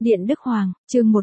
Điện Đức Hoàng, chương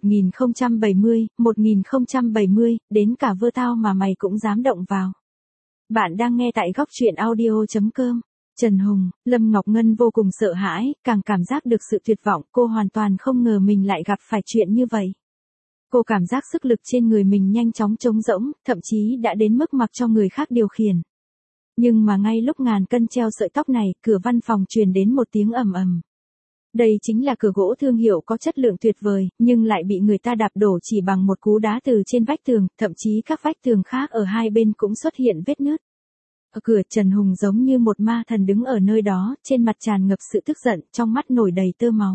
1070, đến cả vơ tao mà mày cũng dám động vào. Bạn đang nghe tại góc truyện audio.com. Trần Hùng, Lâm Ngọc Ngân vô cùng sợ hãi, càng cảm giác được sự tuyệt vọng, cô hoàn toàn không ngờ mình lại gặp phải chuyện như vậy. Cô cảm giác sức lực trên người mình nhanh chóng trống rỗng, thậm chí đã đến mức mặc cho người khác điều khiển. Nhưng mà ngay lúc ngàn cân treo sợi tóc này, cửa văn phòng truyền đến một tiếng ầm ầm. Đây chính là cửa gỗ thương hiệu có chất lượng tuyệt vời, nhưng lại bị người ta đạp đổ chỉ bằng một cú đá từ trên vách tường, thậm chí các vách tường khác ở hai bên cũng xuất hiện vết nứt. Ở cửa, Trần Hùng giống như một ma thần đứng ở nơi đó, trên mặt tràn ngập sự tức giận, trong mắt nổi đầy tơ máu.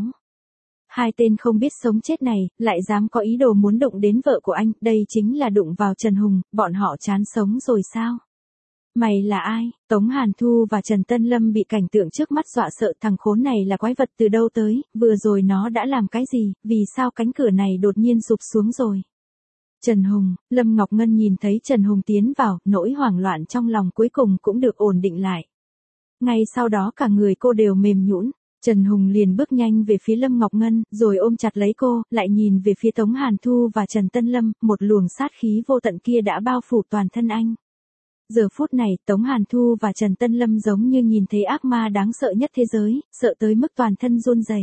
Hai tên không biết sống chết này, lại dám có ý đồ muốn đụng đến vợ của anh, đây chính là đụng vào Trần Hùng, bọn họ chán sống rồi sao? Mày là ai? Tống Hàn Thu và Trần Tân Lâm bị cảnh tượng trước mắt dọa sợ, thằng khốn này là quái vật từ đâu tới, vừa rồi nó đã làm cái gì, vì sao cánh cửa này đột nhiên sụp xuống rồi? Trần Hùng, Lâm Ngọc Ngân nhìn thấy Trần Hùng tiến vào, nỗi hoảng loạn trong lòng cuối cùng cũng được ổn định lại. Ngay sau đó cả người cô đều mềm nhũn. Trần Hùng liền bước nhanh về phía Lâm Ngọc Ngân, rồi ôm chặt lấy cô, lại nhìn về phía Tống Hàn Thu và Trần Tân Lâm, một luồng sát khí vô tận kia đã bao phủ toàn thân anh. Giờ phút này, Tống Hàn Thu và Trần Tân Lâm giống như nhìn thấy ác ma đáng sợ nhất thế giới, sợ tới mức toàn thân run rẩy.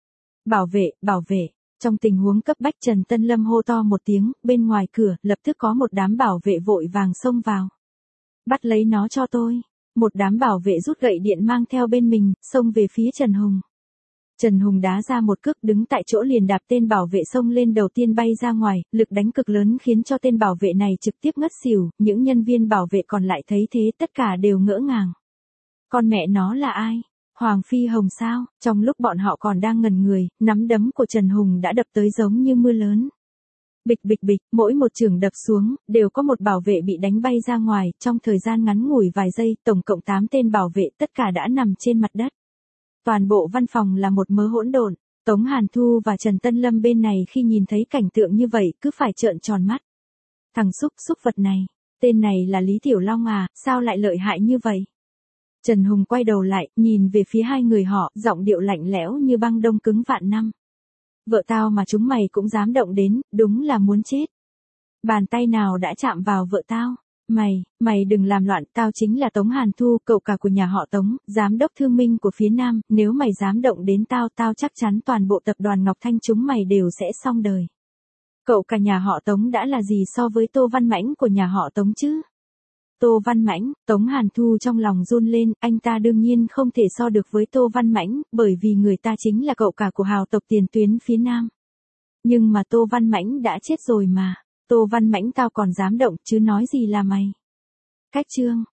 Bảo vệ, bảo vệ. Trong tình huống cấp bách Trần Tân Lâm hô to một tiếng, bên ngoài cửa, lập tức có một đám bảo vệ vội vàng xông vào. Bắt lấy nó cho tôi. Một đám bảo vệ rút gậy điện mang theo bên mình, xông về phía Trần Hùng. Trần Hùng đá ra một cước, đứng tại chỗ liền đạp tên bảo vệ xông lên đầu tiên bay ra ngoài, lực đánh cực lớn khiến cho tên bảo vệ này trực tiếp ngất xỉu, những nhân viên bảo vệ còn lại thấy thế tất cả đều ngỡ ngàng. Con mẹ nó là ai? Hoàng Phi Hồng sao? Trong lúc bọn họ còn đang ngẩn người, nắm đấm của Trần Hùng đã đập tới giống như mưa lớn. Bịch bịch bịch, mỗi một chưởng đập xuống, đều có một bảo vệ bị đánh bay ra ngoài, trong thời gian ngắn ngủi vài giây, tổng cộng 8 tên bảo vệ tất cả đã nằm trên mặt đất. Toàn bộ văn phòng là một mớ hỗn độn, Tống Hàn Thu và Trần Tân Lâm bên này khi nhìn thấy cảnh tượng như vậy cứ phải trợn tròn mắt. Thằng xúc vật này, tên này là Lý Tiểu Long à, sao lại lợi hại như vậy? Trần Hùng quay đầu lại, nhìn về phía hai người họ, giọng điệu lạnh lẽo như băng đông cứng vạn năm. Vợ tao mà chúng mày cũng dám động đến, đúng là muốn chết. Bàn tay nào đã chạm vào vợ tao? Mày đừng làm loạn, tao chính là Tống Hàn Thu, cậu cả của nhà họ Tống, giám đốc thương minh của phía Nam, nếu mày dám động đến tao chắc chắn toàn bộ tập đoàn Ngọc Thanh chúng mày đều sẽ xong đời. Cậu cả nhà họ Tống đã là gì so với Tô Văn Mãnh của nhà họ Tống chứ? Tô Văn Mãnh, Tống Hàn Thu trong lòng run lên, anh ta đương nhiên không thể so được với Tô Văn Mãnh, bởi vì người ta chính là cậu cả của hào tộc tiền tuyến phía Nam. Nhưng mà Tô Văn Mãnh đã chết rồi mà, Tô Văn Mãnh tao còn dám động chứ nói gì là mày. Cách chương,